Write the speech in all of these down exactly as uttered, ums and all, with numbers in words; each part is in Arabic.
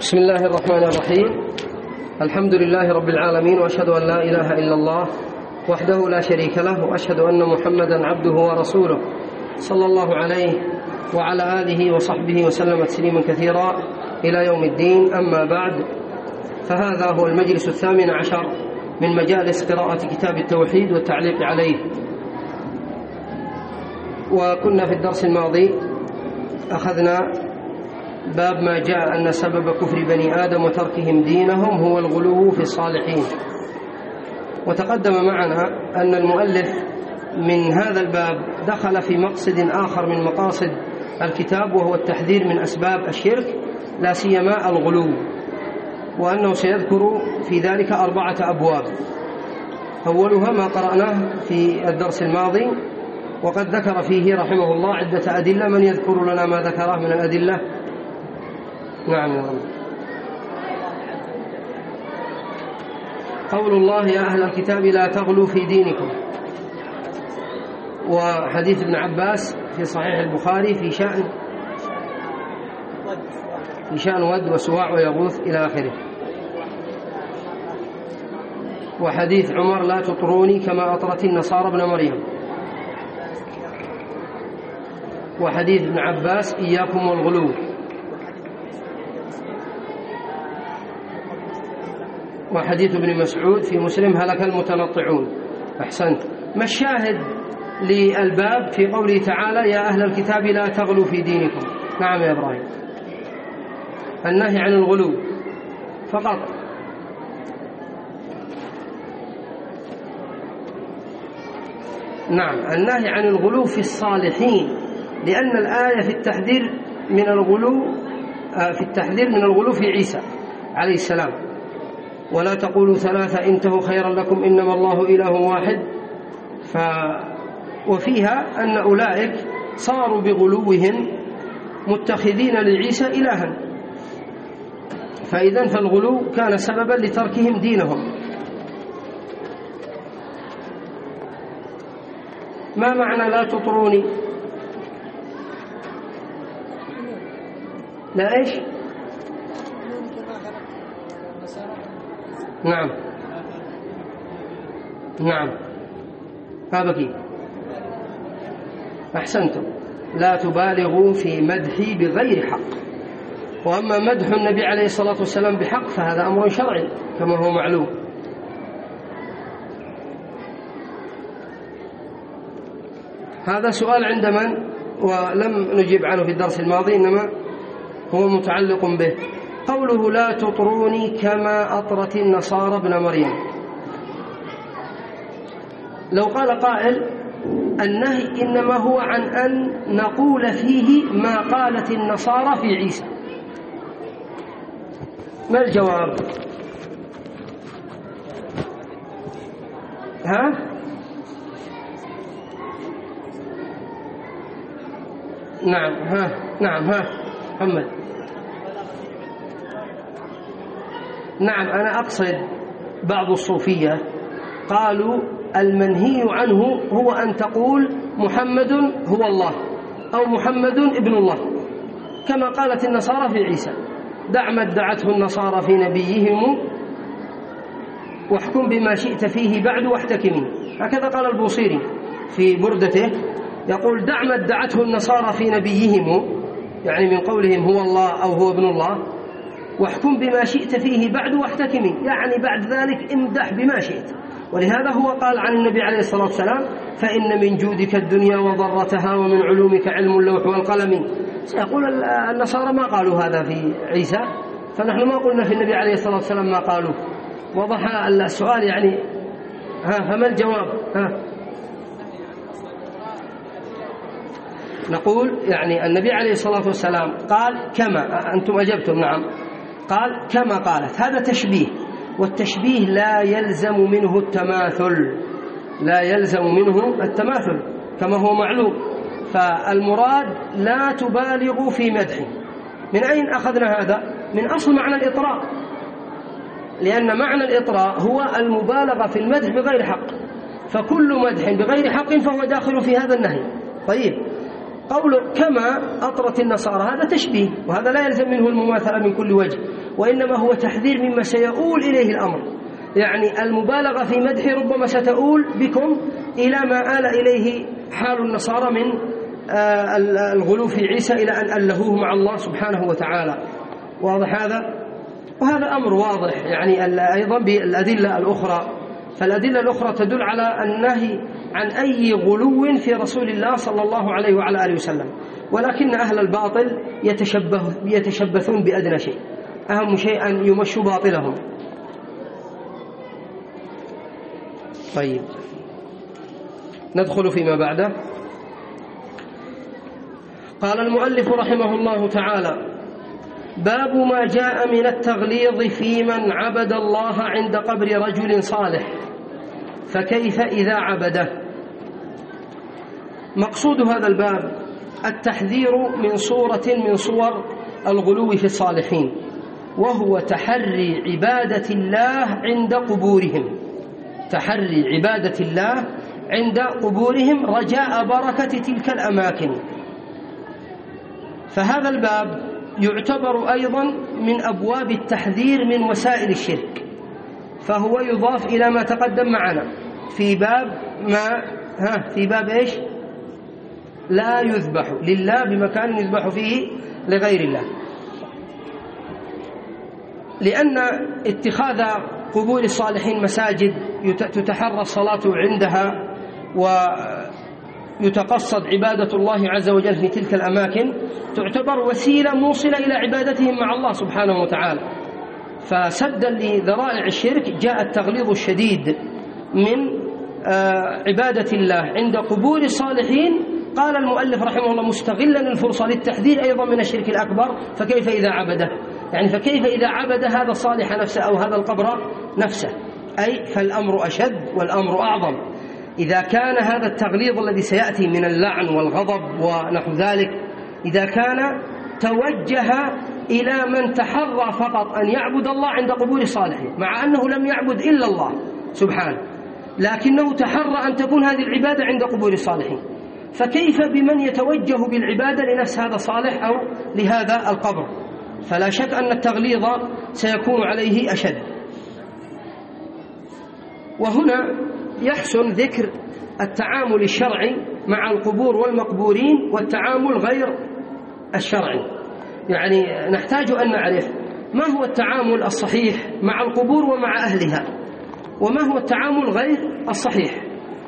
بسم الله الرحمن الرحيم. الحمد لله رب العالمين، وأشهد أن لا إله إلا الله وحده لا شريك له، وأشهد أن محمدا عبده ورسوله صلى الله عليه وعلى آله وصحبه وسلم تسليما كثيرا إلى يوم الدين. أما بعد، فهذا هو المجلس الثامن عشر من مجالس قراءة كتاب التوحيد والتعليق عليه. وكنا في الدرس الماضي أخذنا باب ما جاء أن سبب كفر بني آدم وتركهم دينهم هو الغلو في الصالحين. وتقدم معنا أن المؤلف من هذا الباب دخل في مقصد آخر من مقاصد الكتاب، وهو التحذير من أسباب الشرك، لا سيما الغلو، وأنه سيذكر في ذلك أربعة أبواب. أولها ما قرأناه في الدرس الماضي، وقد ذكر فيه رحمه الله عدة أدلة. من يذكر لنا ما ذكره من الأدلة؟ نعم يا رب. قول الله يا أهل الكتاب لا تغلوا في دينكم، وحديث ابن عباس في صحيح البخاري في شأن في شأن ود وسواع ويغوث إلى آخره. وحديث عمر لا تطروني كما أطرت النصارى ابن مريم. وحديث ابن عباس إياكم والغلو. وحديث ابن مسعود في مسلم هلك المتنطعون. أحسنت. ما الشاهد للباب في قوله تعالى يا أهل الكتاب لا تغلوا في دينكم؟ نعم يا إبراهيم. النهي عن الغلو فقط. نعم، النهي عن الغلو في الصالحين، لأن الآية في التحذير من الغلو في التحذير من الغلو في عيسى عليه السلام. ولا تقولوا ثلاثة انتهوا خيرا لكم إنما الله إله واحد. ف... وفيها أن أولئك صاروا بغلوهم متخذين لعيسى إلها، فإذن فالغلو كان سببا لتركهم دينهم. ما معنى لا تطروني؟ لا إيش؟ نعم نعم هذا كيف. أحسنتم. لا تبالغوا في مدحي بغير حق. وأما مدح النبي عليه الصلاة والسلام بحق فهذا أمر شرعي كما هو معلوم. هذا سؤال عند من؟ ولم نجيب عنه في الدرس الماضي، إنما هو متعلق به. قوله لا تطروني كما أطرت النصارى ابن مريم. لو قال قائل النهي إنما هو عن أن نقول فيه ما قالت النصارى في عيسى، ما الجواب؟ ها؟ نعم ها نعم ها محمد. نعم، أنا أقصد بعض الصوفية قالوا المنهي عنه هو أن تقول محمد هو الله أو محمد ابن الله كما قالت النصارى في عيسى. دع ما ادعته النصارى في نبيهم واحكم بما شئت فيه بعد واحتكمي. هكذا قال البوصيري في بردته، يقول دع ما ادعته النصارى في نبيهم، يعني من قولهم هو الله أو هو ابن الله، واحكم بما شئت فيه بعد واحتكمي، يعني بعد ذلك امدح بما شئت. ولهذا هو قال عن النبي عليه الصلاة والسلام فإن من جودك الدنيا وضرتها ومن علومك علم اللوح والقلم. سيقول النصارى ما قالوا هذا في عيسى، فنحن ما قلنا في النبي عليه الصلاة والسلام ما قالوا. وضح السؤال يعني. ها فما الجواب؟ ها نقول يعني النبي عليه الصلاة والسلام قال كما أنتم أجبتم. نعم، قال كما قالت. هذا تشبيه، والتشبيه لا يلزم منه التماثل، لا يلزم منه التماثل كما هو معلوم. فالمراد لا تبالغوا في مدحه. من أين أخذنا هذا؟ من أصل معنى الإطراء، لأن معنى الإطراء هو المبالغة في المدح بغير حق، فكل مدح بغير حق فهو داخل في هذا النهي. طيب، قوله كما أطرت النصارى هذا تشبيه، وهذا لا يلزم منه المماثلة من كل وجه. وإنما هو تحذير مما سيؤول إليه الأمر. يعني المبالغة في مدحه ربما ستؤول بكم إلى ما آل إليه حال النصارى من الغلو في عيسى إلى أن ألهوه مع الله سبحانه وتعالى. واضح هذا؟ وهذا أمر واضح يعني أيضا بالأدلة الأخرى. فالأدلة الأخرى تدل على النهي عن أي غلو في رسول الله صلى الله عليه وعلى آله وسلم، ولكن أهل الباطل يتشبه يتشبثون بأدنى شيء، أهم شيء أن يمشوا باطلهم. طيب ندخل فيما بعده. قال المؤلف رحمه الله تعالى: باب ما جاء من التغليظ في من عبد الله عند قبر رجل صالح، فكيف إذا عبده؟ مقصود هذا الباب التحذير من صورة من صور الغلو في الصالحين، وهو تحري عبادة الله عند قبورهم، تحري عبادة الله عند قبورهم رجاء بركة تلك الأماكن. فهذا الباب يعتبر أيضا من أبواب التحذير من وسائل الشرك، فهو يضاف إلى ما تقدم معنا في باب ما ها في باب إيش؟ لا يذبح لله بمكان يذبح فيه لغير الله، لأن اتخاذ قبور الصالحين مساجد تتحرى الصلاة عندها ويتقصد عبادة الله عز وجل في تلك الأماكن تعتبر وسيلة موصلة إلى عبادتهم مع الله سبحانه وتعالى. فسدا لذرائع الشرك جاء التغليظ الشديد من عبادة الله عند قبور الصالحين. قال المؤلف رحمه الله مستغلا الفرصة للتحذير أيضا من الشرك الأكبر: فكيف إذا عبده؟ يعني فكيف إذا عبد هذا الصالح نفسه أو هذا القبر نفسه؟ أي فالأمر أشد والأمر أعظم. إذا كان هذا التغليظ الذي سيأتي من اللعن والغضب ونحو ذلك إذا كان توجه إلى من تحرى فقط أن يعبد الله عند قبور الصالحين، مع أنه لم يعبد إلا الله سبحانه، لكنه تحرى أن تكون هذه العبادة عند قبور الصالحين، فكيف بمن يتوجه بالعبادة لنفس هذا الصالح أو لهذا القبر؟ فلا شك أن التغليظ سيكون عليه أشد. وهنا يحسن ذكر التعامل الشرعي مع القبور والمقبورين والتعامل غير الشرعي. يعني نحتاج أن نعرف ما هو التعامل الصحيح مع القبور ومع أهلها، وما هو التعامل غير الصحيح.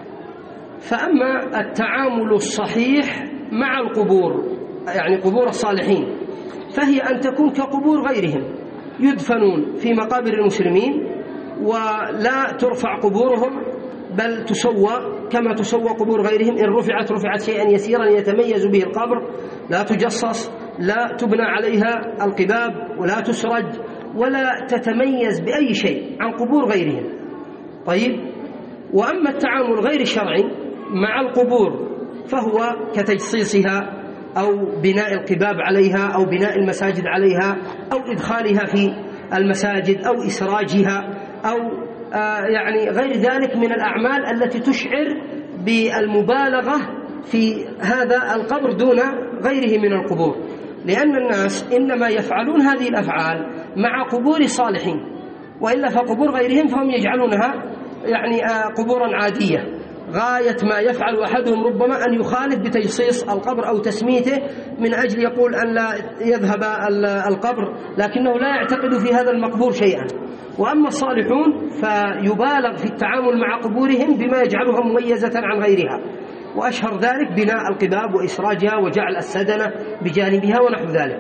فأما التعامل الصحيح مع القبور يعني قبور الصالحين فهي أن تكون كقبور غيرهم، يدفنون في مقابر المسلمين ولا ترفع قبورهم بل تسوى كما تسوى قبور غيرهم، إن رفعت رفعت شيئا يسيرا يتميز به القبر، لا تجصص، لا تبنى عليها القباب، ولا تسرج، ولا تتميز بأي شيء عن قبور غيرهم. طيب، وأما التعامل غير الشرعي مع القبور فهو كتجصيصها أو بناء القباب عليها أو بناء المساجد عليها أو إدخالها في المساجد أو إسراجها أو آه يعني غير ذلك من الأعمال التي تشعر بالمبالغة في هذا القبر دون غيره من القبور، لأن الناس إنما يفعلون هذه الأفعال مع قبور الصالحين، وإلا فقبور غيرهم فهم يجعلونها يعني آه قبورا عادية. غاية ما يفعل أحدهم ربما أن يخالف بتجصيص القبر أو تسميته من أجل يقول أن لا يذهب القبر، لكنه لا يعتقد في هذا المقبور شيئا. وأما الصالحون فيبالغ في التعامل مع قبورهم بما يجعلها مميزة عن غيرها، وأشهر ذلك بناء القباب وإسراجها وجعل السدنة بجانبها ونحو ذلك.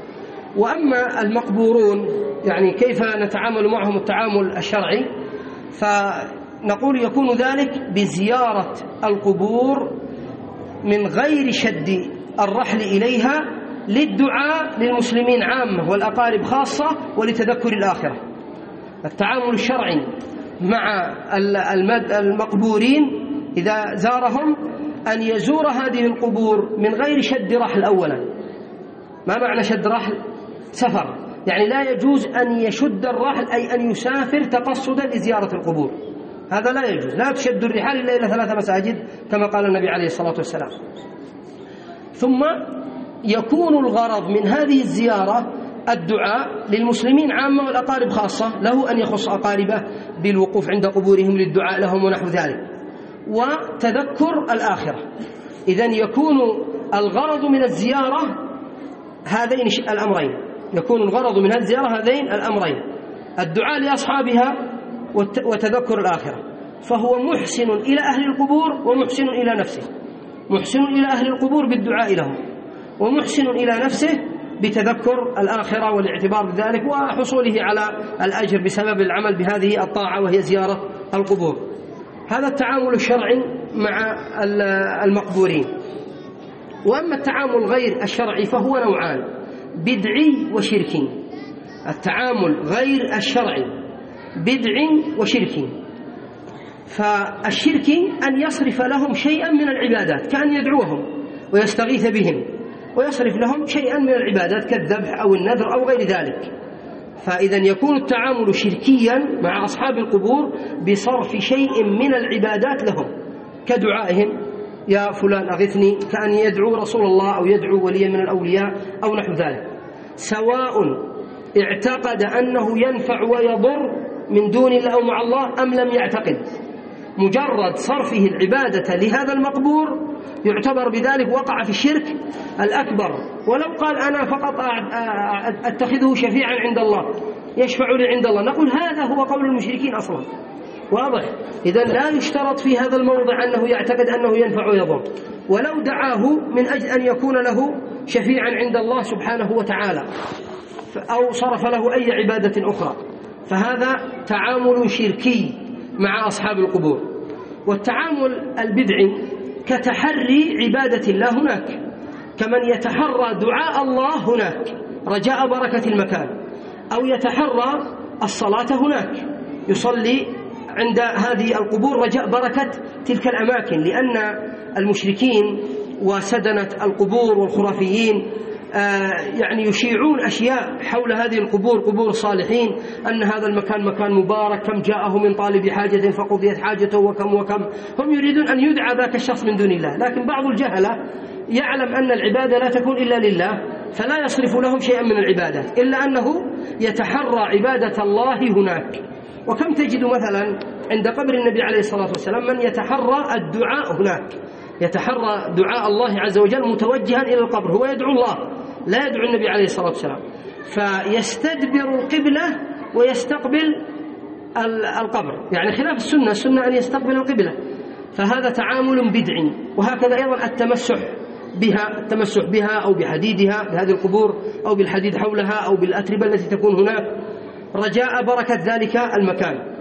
وأما المقبورون يعني كيف نتعامل معهم التعامل الشرعي؟ فنقول يكون ذلك بزيارة القبور من غير شد الرحل إليها للدعاء للمسلمين عامة والأقارب خاصة ولتذكر الآخرة. التعامل الشرعي مع المقبورين إذا زارهم أن يزور هذه القبور من غير شد رحل. أولا، ما معنى شد رحل؟ سفر، يعني لا يجوز أن يشد الرحل أي أن يسافر تقصدا لزيارة القبور، هذا لا يجوز. لا تشد الرحال إلا إلى ثلاث مساجد كما قال النبي عليه الصلاة والسلام. ثم يكون الغرض من هذه الزيارة الدعاء للمسلمين عامة والأقارب خاصة، له أن يخص أقاربه بالوقوف عند قبورهم للدعاء لهم ونحو ذلك، وتذكر الآخرة. إذن يكون الغرض من الزيارة هذين الأمرين، يكون الغرض من الزيارة هذين الأمرين، الدعاء لأصحابها وتذكر الآخرة. فهو محسن إلى أهل القبور ومحسن إلى نفسه، محسن إلى أهل القبور بالدعاء لهم، ومحسن إلى نفسه بتذكر الآخرة والاعتبار بذلك وحصوله على الأجر بسبب العمل بهذه الطاعة وهي زيارة القبور. هذا التعامل الشرعي مع المقبورين. وأما التعامل غير الشرعي فهو نوعان: بدعي وشركي. التعامل غير الشرعي بدعي وشركي. فالشركي أن يصرف لهم شيئا من العبادات كأن يدعوهم ويستغيث بهم، ويصرف لهم شيئا من العبادات كالذبح أو النذر أو غير ذلك. فإذا يكون التعامل شركيا مع أصحاب القبور بصرف شيء من العبادات لهم كدعائهم: يا فلان أغثني، كأن يدعو رسول الله أو يدعو وليا من الأولياء أو نحو ذلك، سواء اعتقد أنه ينفع ويضر من دون الله أو مع الله أم لم يعتقد. مجرد صرفه العبادة لهذا المقبور يعتبر بذلك وقع في الشرك الأكبر. ولو قال أنا فقط أتخذه شفيعا عند الله، يشفع لي عند الله، نقول هذا هو قول المشركين أصلا، واضح؟ إذن لا يشترط في هذا الموضع أنه يعتقد أنه ينفع ويضر، ولو دعاه من أجل أن يكون له شفيعا عند الله سبحانه وتعالى أو صرف له أي عبادة أخرى، فهذا تعامل شركي مع أصحاب القبور. والتعامل البدعي كتحري عبادة الله هناك، كمن يتحرى دعاء الله هناك رجاء بركة المكان، أو يتحرى الصلاة هناك، يصلي عند هذه القبور رجاء بركة تلك الأماكن، لأن المشركين وسدنة القبور والخرافيين يعني يشيعون أشياء حول هذه القبور، قبور الصالحين، أن هذا المكان مكان مبارك، كم جاءه من طالب حاجة فقضيت حاجته وكم وكم. هم يريدون أن يدعى ذاك الشخص من دون الله، لكن بعض الجهلة يعلم أن العبادة لا تكون إلا لله فلا يصرف لهم شيئا من العبادات، إلا أنه يتحرى عبادة الله هناك. وكم تجد مثلا عند قبر النبي عليه الصلاة والسلام من يتحرى الدعاء هناك، يتحرى دعاء الله عز وجل متوجها إلى القبر، هو يدعو الله لا يدعو النبي عليه الصلاة والسلام، فيستدبر القبلة ويستقبل القبر، يعني خلاف السنة. السنة أن يستقبل القبلة، فهذا تعامل بدعي. وهكذا أيضا التمسح بها، التمسح بها أو بحديدها، بهذه القبور أو بالحديد حولها أو بالأتربة التي تكون هناك رجاء بركة ذلك المكان،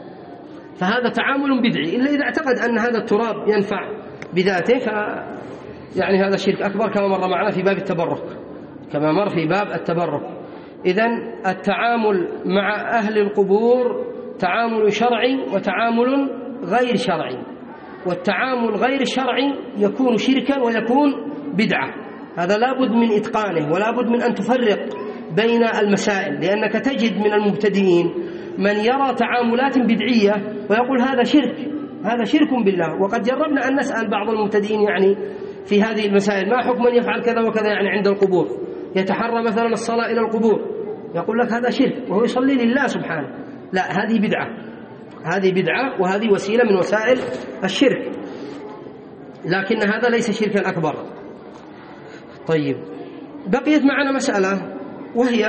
فهذا تعامل بدعي، إلا إذا اعتقد أن هذا التراب ينفع بذاته، ف يعني هذا شرك أكبر كما مر معنا في باب التبرك، كما مر في باب التبرك. إذن التعامل مع أهل القبور تعامل شرعي وتعامل غير شرعي، والتعامل غير الشرعي يكون شركا ويكون بدعة، هذا لابد من إتقانه، ولا بد من أن تفرق بين المسائل، لأنك تجد من المبتدئين من يرى تعاملات بدعية ويقول هذا شرك، هذا شرك بالله. وقد جربنا أن نسأل بعض المبتدئين يعني في هذه المسائل: ما حكم من يفعل كذا وكذا يعني عند القبور، يتحرى مثلا الصلاة إلى القبور، يقول لك هذا شرك وهو يصلي لله سبحانه. لا، هذه بدعة، هذه بدعة وهذه وسيلة من وسائل الشرك، لكن هذا ليس شركا أكبر. طيب، بقيت معنا مسألة وهي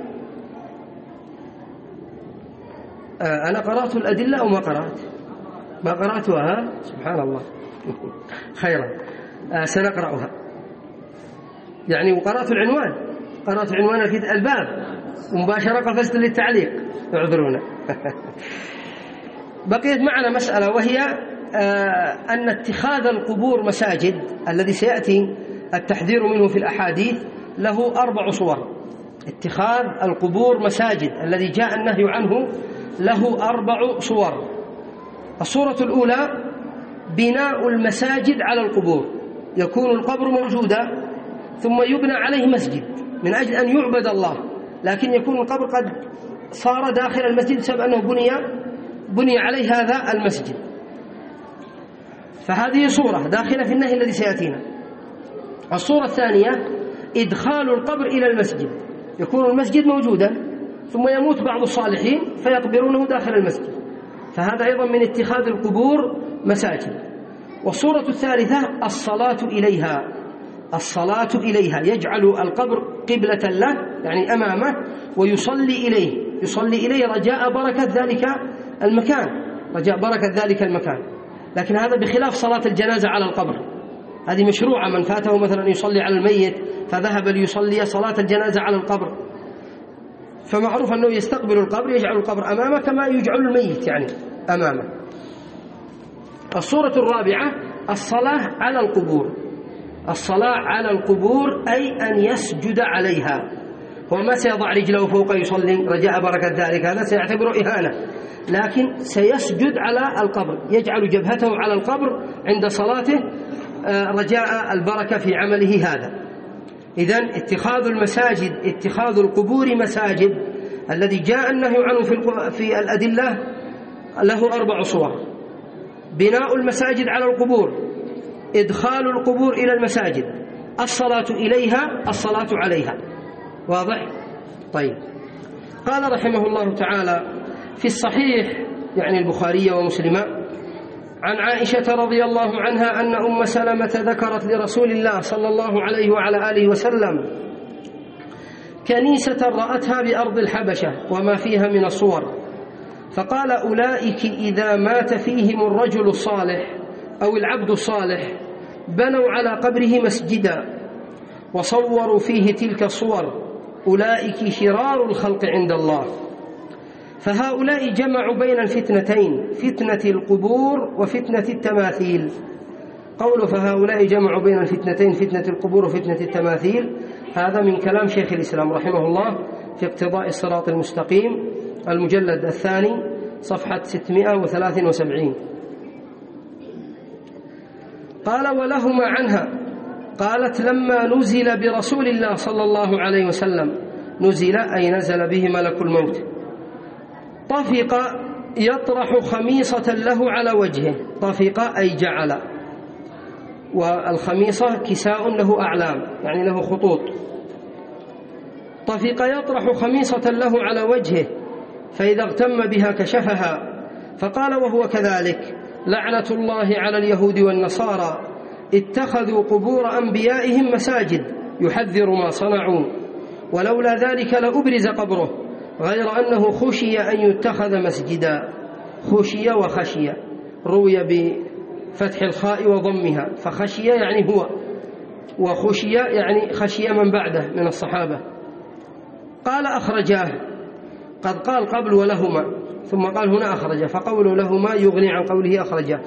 آه أنا قرأت الأدلة أو ما قرأت؟ ما قرأتها، سبحان الله. خيرا، آه سنقرأها يعني. وقرأت العنوان، قرأت عنوان الباب ومباشرة قفزت للتعليق، اعذرونا. بقيت معنا مسألة وهي آه أن اتخاذ القبور مساجد الذي سيأتي التحذير منه في الأحاديث له أربع صور. اتخاذ القبور مساجد الذي جاء النهي عنه له أربع صور. الصورة الأولى بناء المساجد على القبور، يكون القبر موجودا ثم يبنى عليه مسجد من أجل أن يعبد الله، لكن يكون القبر قد صار داخل المسجد بسبب أنه بني بني عليه هذا المسجد، فهذه صورة داخلة في النهي الذي سيأتينا. الصورة الثانية إدخال القبر إلى المسجد، يكون المسجد موجودا ثم يموت بعض الصالحين فيقبرونه داخل المسجد، فهذا أيضا من اتخاذ القبور مساجد. والصورة الثالثة الصلاة إليها، الصلاة إليها يجعل القبر قبلة له يعني أمامه ويصلي إليه، يصلي إليه رجاء بركة ذلك المكان، رجاء بركة ذلك المكان. لكن هذا بخلاف صلاة الجنازة على القبر، هذه مشروعة، من فاته مثلا يصلي على الميت فذهب ليصلي صلاة الجنازة على القبر، فمعروف أنه يستقبل القبر، يجعل القبر أمامه كما يجعل الميت يعني أمامه. الصورة الرابعة الصلاة على القبور، الصلاة على القبور أي أن يسجد عليها، هو ما سيضع رجله فوق يصلي رجاء بركة ذلك، هذا سيعتبره إهانة، لكن سيسجد على القبر، يجعل جبهته على القبر عند صلاته رجاء البركة في عمله هذا. إذن اتخاذ المساجد، اتخاذ القبور مساجد الذي جاء النهي عنه في الأدلة له أربع صور: بناء المساجد على القبور، إدخال القبور إلى المساجد، الصلاة إليها، الصلاة عليها. واضح؟ طيب. قال رحمه الله تعالى في الصحيح يعني البخاري ومسلم عن عائشة رضي الله عنها أن أم سلمة ذكرت لرسول الله صلى الله عليه وعلى آله وسلم كنيسة رأتها بأرض الحبشة وما فيها من الصور، فقال: أولئك إذا مات فيهم الرجل الصالح أو العبد الصالح بنوا على قبره مسجدا وصوروا فيه تلك الصور، أولئك شرار الخلق عند الله. فهؤلاء جمعوا بين الفتنتين، فتنة القبور وفتنة التماثيل. قوله فهؤلاء جمعوا بين الفتنتين، فتنة القبور وفتنة التماثيل، هذا من كلام شيخ الإسلام رحمه الله في اقتضاء الصراط المستقيم المجلد الثاني صفحة ستمائة وثلاثة وسبعين. قال: ولهما عنها قالت: لما نزل برسول الله صلى الله عليه وسلم، نزل أي نزل به ملك الموت، طفق يطرح خميصة له على وجهه، طفق أي جعل، والخميصة كساء له أعلام يعني له خطوط، طفق يطرح خميصة له على وجهه فإذا اغتم بها كشفها، فقال وهو كذلك: لعنة الله على اليهود والنصارى اتخذوا قبور أنبيائهم مساجد يحذر ما صنعوا، ولولا ذلك لأبرز قبره، غير أنه خشي أن يتخذ مسجدا. خشي وخشي روي بفتح الخاء وضمها، فخشي يعني هو، وخشي يعني خشي من بعده من الصحابة. قال: أخرجاه، قد قال قبل ولهما ثم قال هنا أخرجه، فقوله لهما يغني عن قوله أخرجه.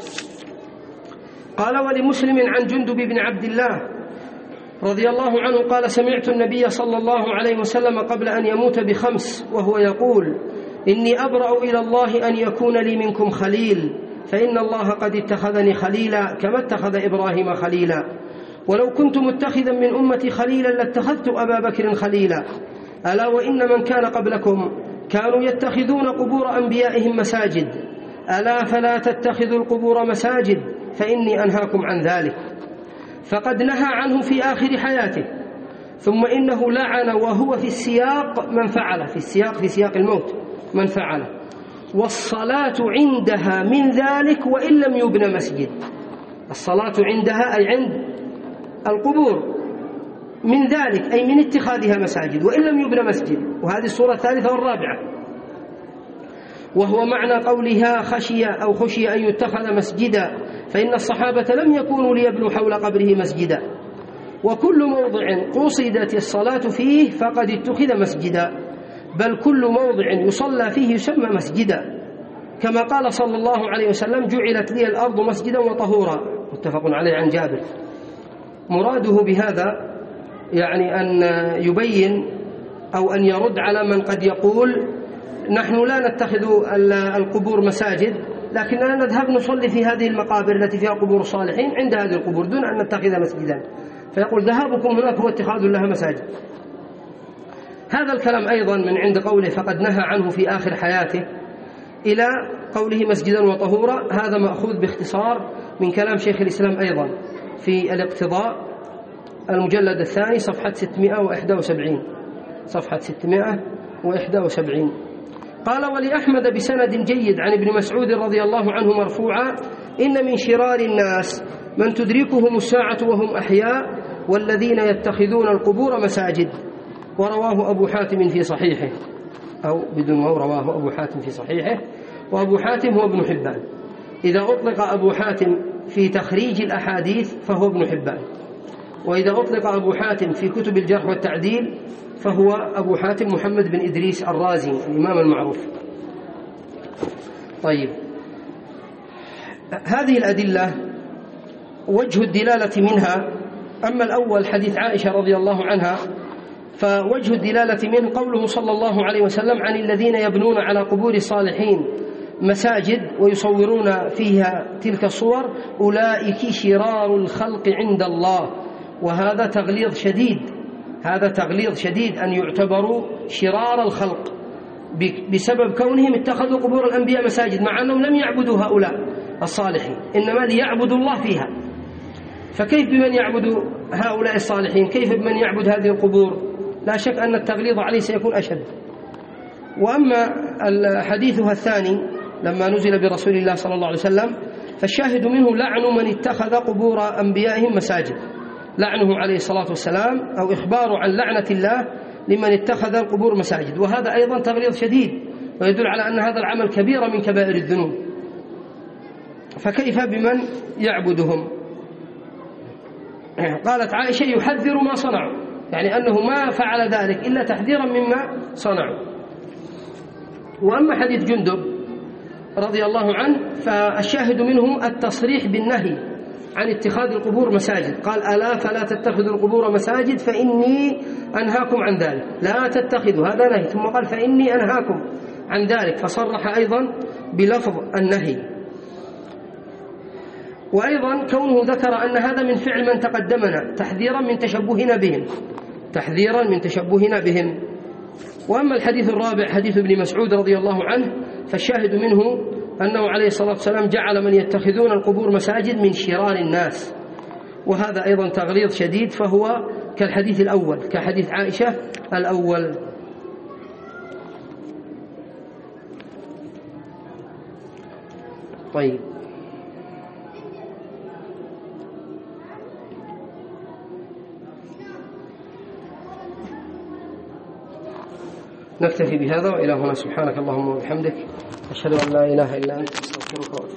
قال: ولمسلم عن جندب بن عبد الله رضي الله عنه قال: سمعت النبي صلى الله عليه وسلم قبل أن يموت بخمس وهو يقول: إني أبرأ إلى الله أن يكون لي منكم خليل، فإن الله قد اتخذني خليلا كما اتخذ إبراهيم خليلا، ولو كنت متخذا من أمتي خليلا لاتخذت أبا بكر خليلا، ألا وإن من كان قبلكم كانوا يتخذون قبور أنبيائهم مساجد، ألا فلا تتخذوا القبور مساجد فإني أنهاكم عن ذلك. فقد نهى عنه في آخر حياته، ثم إنه لعن وهو في السياق من فعله، في السياق في سياق الموت من فعله، والصلاة عندها من ذلك وإن لم يبنى مسجد. الصلاة عندها أي عند القبور، من ذلك أي من اتخاذها مساجد وإن لم يبنى مسجد. وهذه الصورة الثالثة والرابعة، وهو معنى قولها خشي أو خشي أن يتخذ مسجدا، فإن الصحابة لم يكونوا ليبنوا حول قبره مسجدا، وكل موضع قصدت الصلاة فيه فقد اتخذ مسجدا، بل كل موضع يصلى فيه يسمى مسجدا، كما قال صلى الله عليه وسلم: جعلت لي الأرض مسجدا وطهورا، متفق عليه عن جابر. مراده بهذا يعني أن يبين أو أن يرد على من قد يقول: نحن لا نتخذ القبور مساجد، لكننا نذهب نصلي في هذه المقابر التي فيها قبور الصالحين عند هذه القبور دون أن نتخذ مسجدا، فيقول ذهابكم هناك هو اتخاذ لها مساجد. هذا الكلام أيضا من عند قوله فقد نهى عنه في آخر حياته إلى قوله مسجدا وطهورا، هذا مأخوذ باختصار من كلام شيخ الإسلام أيضا في الاقتضاء المجلد الثاني صفحة ستمائة وواحد وسبعين. صفحة ستمائة وإحدى وسبعين. قال: ولأحمد بسند جيد عن ابن مسعود رضي الله عنه مرفوعا: إن من شرار الناس من تدركهم الساعة وهم أحياء والذين يتخذون القبور مساجد. ورواه أبو حاتم في صحيحه، أو بدون واو، رواه أبو حاتم في صحيحه، وأبو حاتم هو ابن حبان. إذا أطلق أبو حاتم في تخريج الأحاديث فهو ابن حبان، وإذا أطلق أبو حاتم في كتب الجرح والتعديل فهو أبو حاتم محمد بن إدريس الرازي الإمام المعروف. طيب، هذه الأدلة وجه الدلالة منها: أما الأول حديث عائشة رضي الله عنها، فوجه الدلالة منه قوله صلى الله عليه وسلم عن الذين يبنون على قبور الصالحين مساجد ويصورون فيها تلك الصور: أولئك شرار الخلق عند الله. وهذا تغليظ شديد، هذا تغليظ شديد أن يعتبروا شرار الخلق بسبب كونهم اتخذوا قبور الأنبياء مساجد، مع أنهم لم يعبدوا هؤلاء الصالحين، إنما ليعبدوا الله فيها. فكيف بمن يعبد هؤلاء الصالحين؟ كيف بمن يعبد هذه القبور؟ لا شك أن التغليظ عليه سيكون أشد. وأما حديثها الثاني لما نزل برسول الله صلى الله عليه وسلم، فالشاهد منه لعن من اتخذ قبور أنبيائهم مساجد، لعنه عليه الصلاة والسلام، أو إخباره عن لعنة الله لمن اتخذ القبور مساجد. وهذا أيضا تغليظ شديد، ويدل على أن هذا العمل كبيرة من كبائر الذنوب، فكيف بمن يعبدهم؟ قالت عائشة: يحذر ما صنعوا، يعني أنه ما فعل ذلك إلا تحذيرا مما صنعوا. وأما حديث جندب رضي الله عنه، فالشاهد منه التصريح بالنهي عن اتخاذ القبور مساجد. قال: ألا فلا تتخذوا القبور مساجد فإني أنهاكم عن ذلك. لا تتخذوا، هذا نهي، ثم قال: فإني أنهاكم عن ذلك، فصرح أيضا بلفظ النهي. وأيضا كونه ذكر أن هذا من فعل من تقدمنا تحذيرا من تشبهنا بهم، تحذيرا من تشبهنا بهم. وأما الحديث الرابع حديث ابن مسعود رضي الله عنه، فالشاهد منه أنه عليه الصلاة والسلام جعل من يتخذون القبور مساجد من شرار الناس، وهذا أيضا تغليظ شديد، فهو كالحديث الأول، كحديث عائشة الأول. طيب، نكتفي بهذا، وإلى هنا سبحانك اللهم وبحمدك، أشهد أن لا إله إلا أنت، أستغفرك.